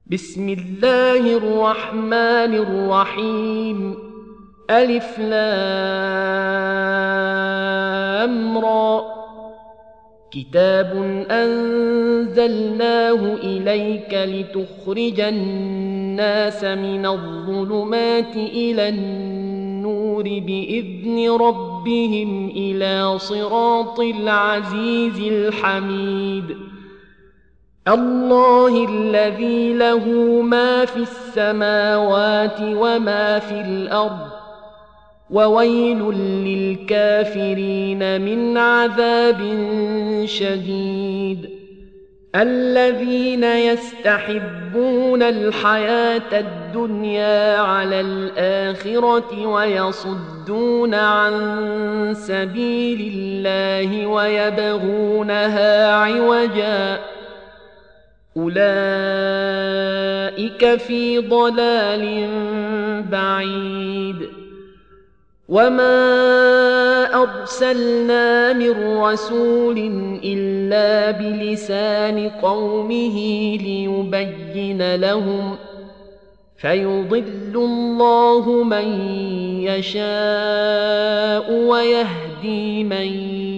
بسم الله الرحمن الرحيم. ألف لام را. كتاب أنزلناه إليك لتخرج الناس من الظلمات إلى النور بإذن ربهم إلى صراط العزيز الحميد. الله الذي له ما في السماوات وما في الأرض، وويل للكافرين من عذاب شديد. الذين يستحبون الحياة الدنيا على الآخرة ويصدون عن سبيل الله ويبغونها عوجا، أولئك في ضلال بعيد. وما أرسلنا من رسول إلا بلسان قومه ليبين لهم، فيضل الله من يشاء ويهدي من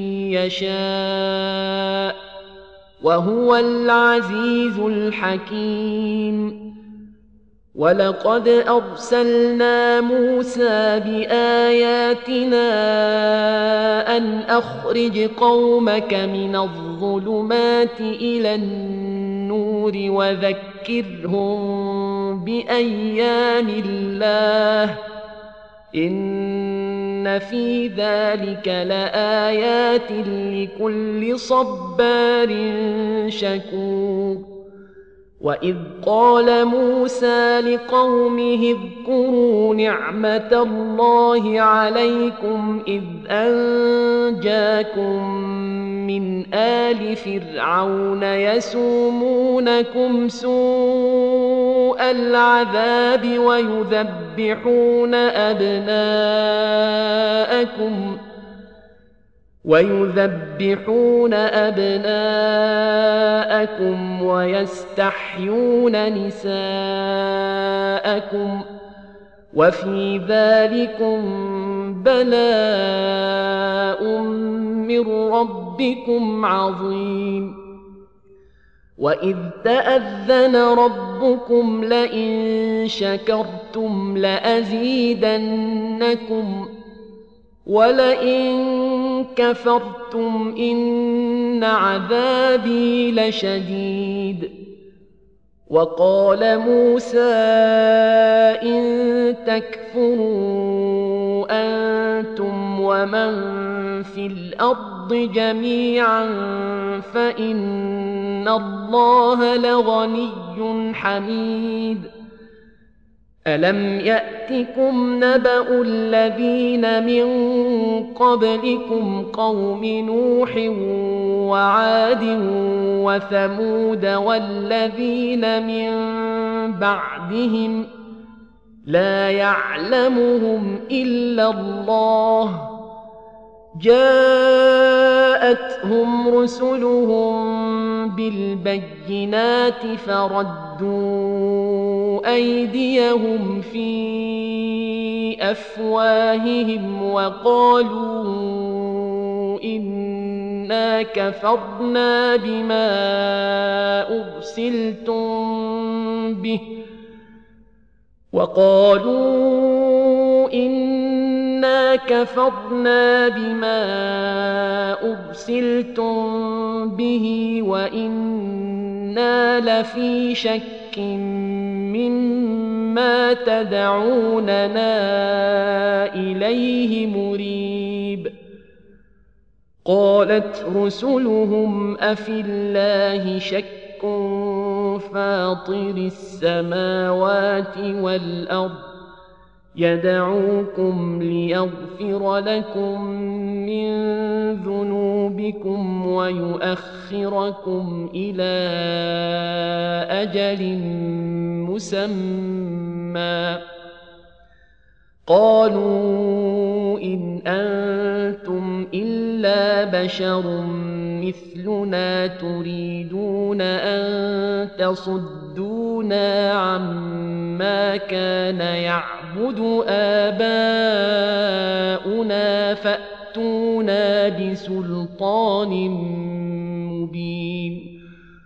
يشاء، وهو العزيز الحكيم. ولقد أرسلنا موسى بآياتنا أن أخرج قومك من الظلمات إلى النور وذكرهم بأيام الله، إن في ذلك لآيات لكل صبار شكور. وإذ قال موسى لقومه اذكروا نعمة الله عليكم إذ أنجاكم من آل فرعون يسومونكم سوء العذاب ويذبحون أبناءكم ويستحيون نساءكم، وفي ذلكم بلاء من ربكم عظيم. وإذ تأذن ربكم لئن شكرتم لأزيدنكم ولئن كفرتم إن عذابي لشديد. وقال موسى إن تكفروا أنتم ومن في الأرض جميعا فإن الله لغني حميد. ألم يأتكم نبأ الذين من قبلكم قوم نوح وعاد وثمود والذين من بعدهم لا يعلمهم إلا الله، جاءتهم رسلهم بالبينات فردوا أيديهم في أفواههم وقالوا إنا كفرنا بما أرسلتم به وإنا لفي شك مما تدعوننا إليه مريب. قالت رسلهم أفي الله شك فاطر السماوات والأرض يدعوكم ليغفر لكم من ذنوبكم ويؤخركم إلى أجل مسمى. قالوا إن أنتم إلا إلا بشر مثلنا تريدون أن تصدونا عما كان يعبد آباؤنا فأتونا بسلطان مبين.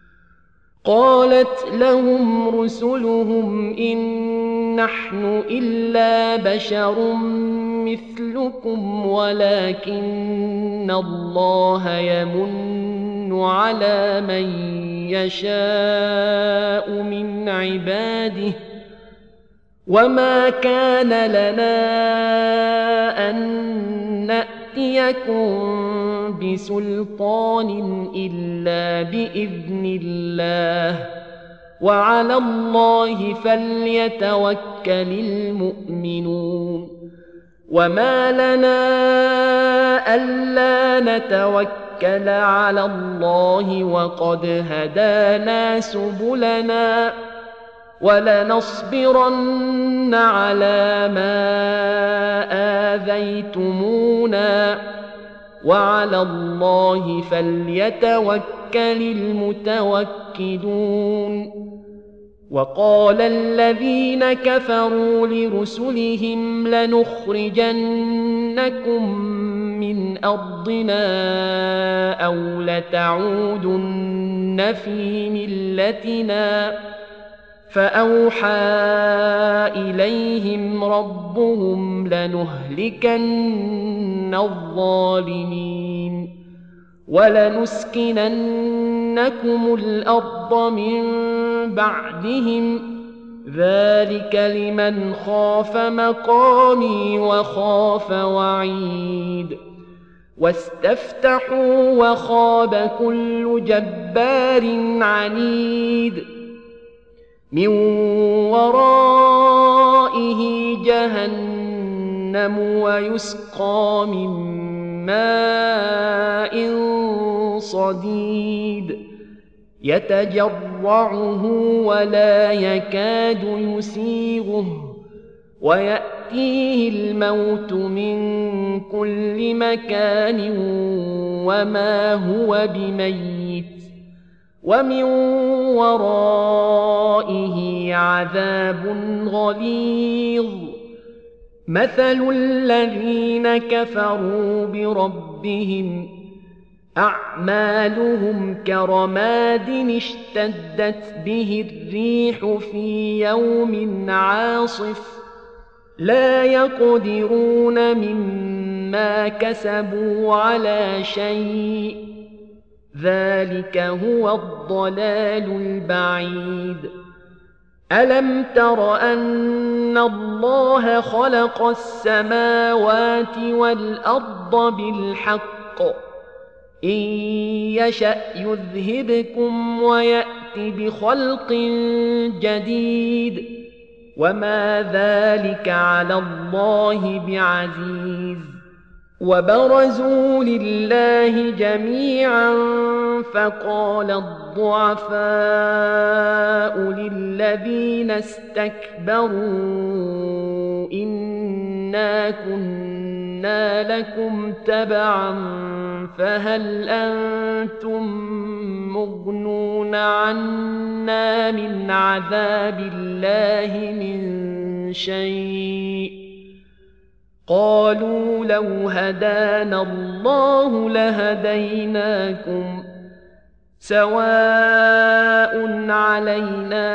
قالت لهم رسلهم إن نحن إلا بشر مثلكم ولكن الله يمن على من يشاء من عباده وما كان لنا أن نأتيكم بسلطان إلا بإذن الله وعلى الله فليتوكل المؤمنون. وما لنا ألا نتوكل على الله وقد هدانا سبلنا ولنصبرن على ما آذيتمونا وعلى الله فليتوكل المتوكلون. وقال الذين كفروا لرسلهم لنخرجنكم من أرضنا أو لتعودن في ملتنا فأوحى إليهم ربهم لنهلكن الظالمين ولنسكننكم الأرض من بعدهم ذلك لمن خاف مقامي وخاف وعيد. واستفتحوا وخاب كل جبار عنيد من ورائه جهنم ويسقى من ماء صديد يتجرعه ولا يكاد يسيغه ويأتيه الموت من كل مكان وما هو بميت ومن ورائه عذاب غليظ. مثل الذين كفروا بربهم أعمالهم كرماد اشتدت به الريح في يوم عاصف لا يقدرون مما كسبوا على شيء ذلك هو الضلال البعيد. ألم تر أن الله خلق السماوات والأرض بالحق إن يشأ يذهبكم ويأت بخلق جديد وما ذلك على الله بعزيز. وبرزوا لله جميعا فقال الضعفاء للذين استكبروا إنا كنا لكم تبعا فهل أنتم مغنون عنا من عذاب الله من شيء قالوا لو هدانا الله لهديناكم سواء علينا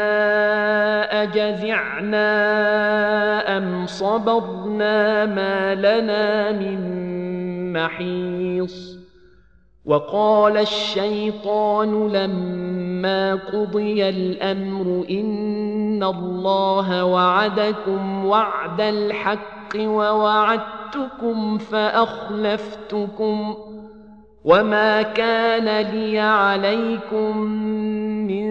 أجزعنا أم صبرنا ما لنا من محيص. وقال الشيطان لما قضي الأمر إن الله وعدكم وعد الحق ووعدتكم فأخلفتكم وما كان لي عليكم من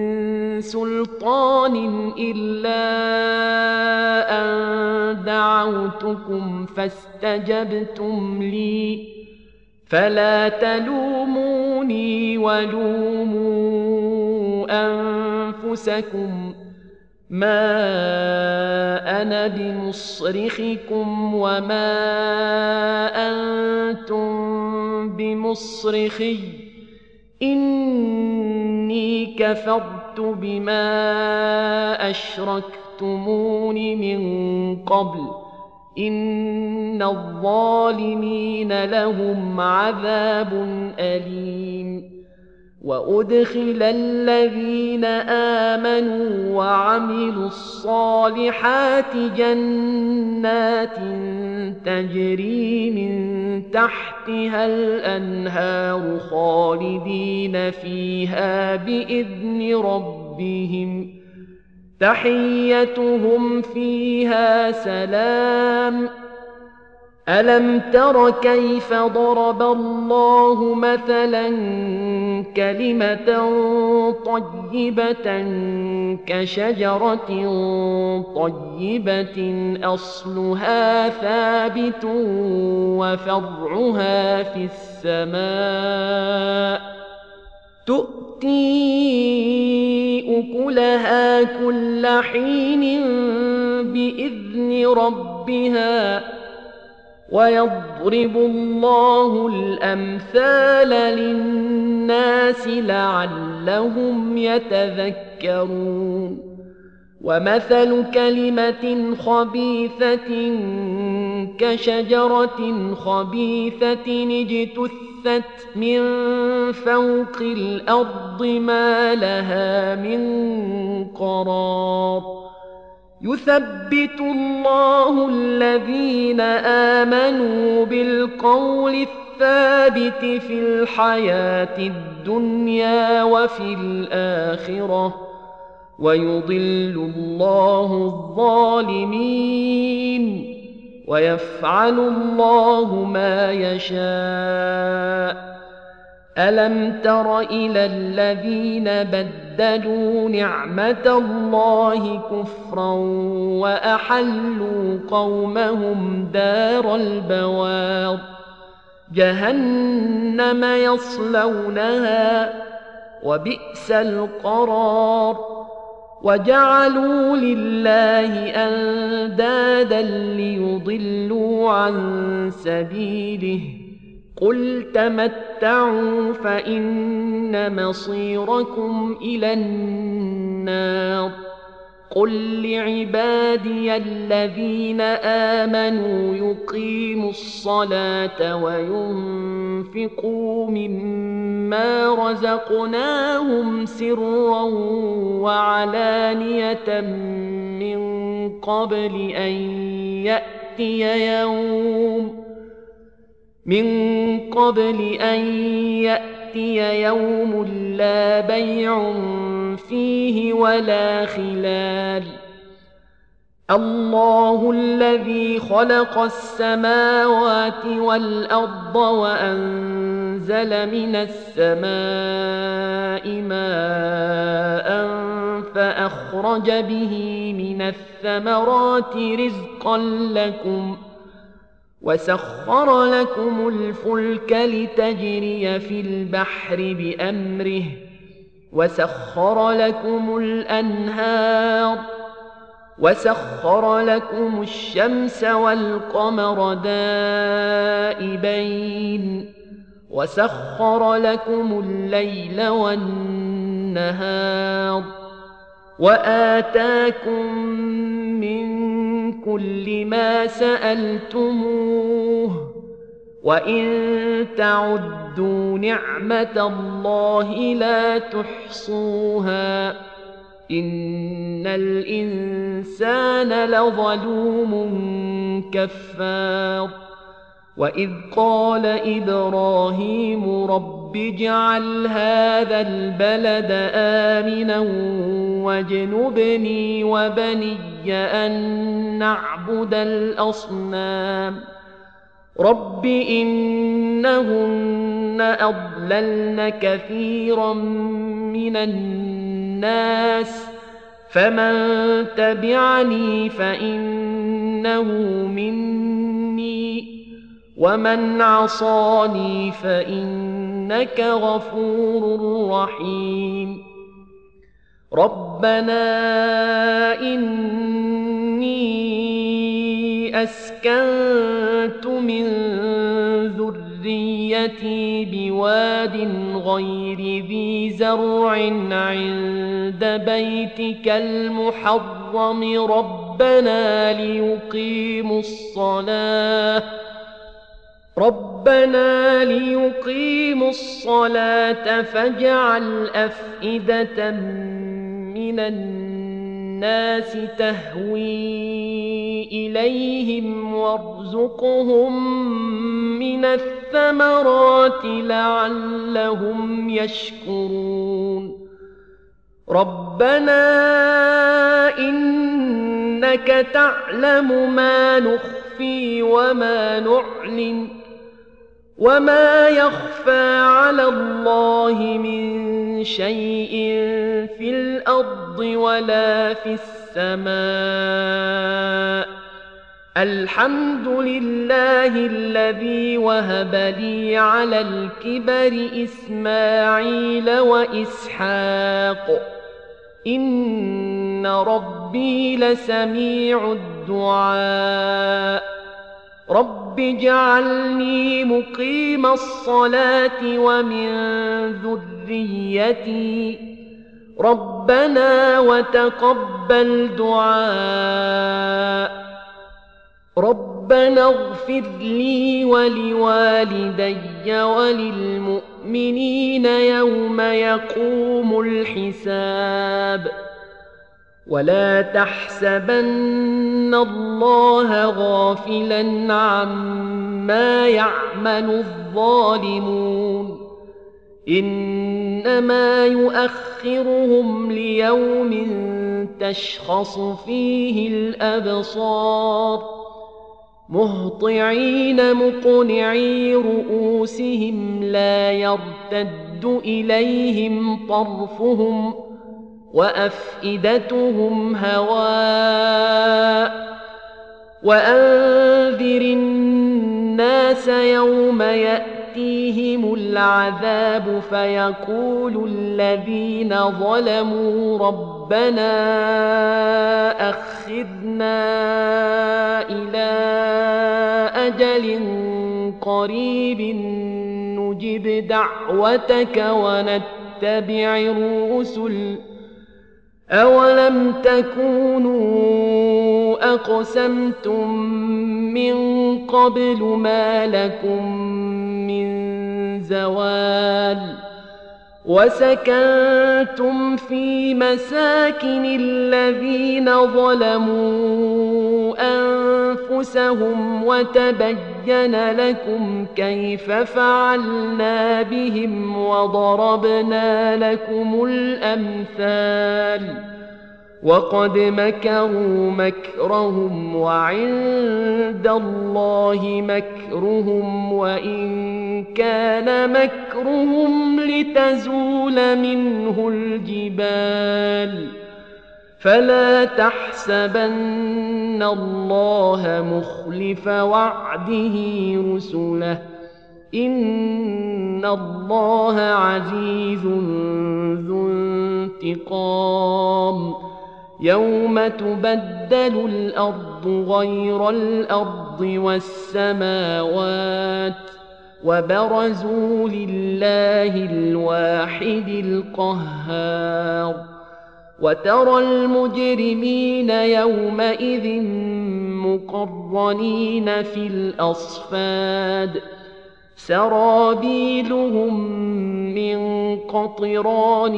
سلطان إلا أن دعوتكم فاستجبتم لي فلا تلوموني ولوموا أنفسكم ما أنا بمصرخكم وما أنتم بمصرخي إني كفرت بما أشركتمون من قبل إن الظالمين لهم عذاب أليم وأدخل الذين آمنوا وعملوا الصالحات جنات تجري من تحتها الأنهار خالدين فيها بإذن ربهم تحيتهم فيها سلام ألم تر كيف ضرب الله مثلا كلمة طيبة كشجرة طيبة أصلها ثابت وفرعها في السماء تؤتي أكلها كل حين بإذن ربها ويضرب الله الأمثال للناس لعلهم يتذكرون ومثل كلمة خبيثة كشجرة خبيثة اجتثت من فوق الأرض ما لها من قرار يثبت الله الذين آمنوا بالقول الثابت في الحياة الدنيا وفي الآخرة ويضل الله الظالمين ويفعل الله ما يشاء ألم تر إلى الذين بدلوا نعمة الله كفرا وأحلوا قومهم دار البوار جهنم يصلونها وبئس القرار وجعلوا لله أندادا ليضلوا عن سبيله قل تمتعوا فإن مصيركم إلى النار قل لعبادي الذين آمنوا يقيموا الصلاة وينفقوا مما رزقناهم سرا وعلانية من قبل أن يأتي يوم لا بيع فيه ولا خلال الله الذي خلق السماوات والأرض وأنزل من السماء ماء فأخرج به من الثمرات رزقا لكم وسخر لكم الفلك لتجري في البحر بأمره وسخر لكم الأنهار وسخر لكم الشمس والقمر دائبين وسخر لكم الليل والنهار وآتاكم من كل ما سألتموه وإن تعدوا نعمة الله لا تحصوها إن الإنسان لظلوم كفار وإذ قال إبراهيم رب اجعل هذا البلد آمنا واجنبني وبني أن نعبد الأصنام رب إنهن أضللن كثيرا من الناس فمن تبعني فإنه مني ومن عصاني فإنك غفور رحيم ربنا إني أسكنت من ذريتي ذريتي بواد غير ذي زرع عند بيتك المحرم ربنا ليقيموا الصلاة فاجعل أفئدة من الناس تهوي إليهم وارزقهم من الثمرات لعلهم يشكرون ربنا إنك تعلم ما نخفي وما نعلن وما يخفى على الله من شيء في الأرض ولا في السماء الحمد لله الذي وهب لي على الكبر إسماعيل وإسحاق إن ربي لسميع الدعاء رب اجعلني مقيم الصلاة ومن ذريتي ربنا وتقبل دعاء ربنا اغفر لي ولوالدي وللمؤمنين يوم يقوم الحساب ولا تحسبن الله غافلا عما يعمل الظالمون إنما يؤخرهم ليوم تشخص فيه الأبصار مهطعين مقنعي رؤوسهم لا يرتد إليهم طرفهم وأفئدتهم هواء وأنذر الناس يوم يأتيهم العذاب فيقول الذين ظلموا ربنا أخذنا إلى أجل قريب نجب دعوتك ونتبع الرسل أولم تكونوا أقسمتم من قبل ما لكم من زوال وسكنتم في مساكن الذين ظلموا أنفسهم وتبين لكم كيف فعلنا بهم وضربنا لكم الأمثال وقد مكروا مكرهم وعند الله مكرهم وإن كان مكرهم لتزول منه الجبال فلا تحسبن الله مخلف وعده رسله إن الله عزيز ذو انتقام يوم تبدل الأرض غير الأرض والسماوات وبرزوا لله الواحد القهار وترى المجرمين يومئذ مقرنين في الأصفاد سرابيلهم من قطران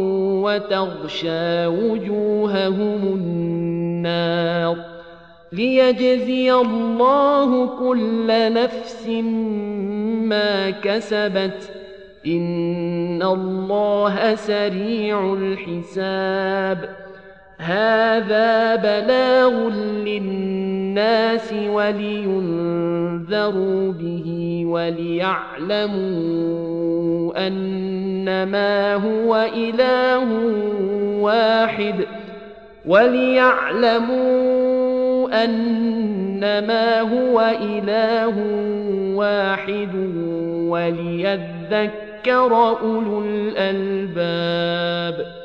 وتغشى وجوههم النار ليجزي الله كل نفس ما كسبت إن الله سريع الحساب هذا بلاغ للناس ولينذروا به وليعلموا أنما هو إله واحد وليذكر أولو الألباب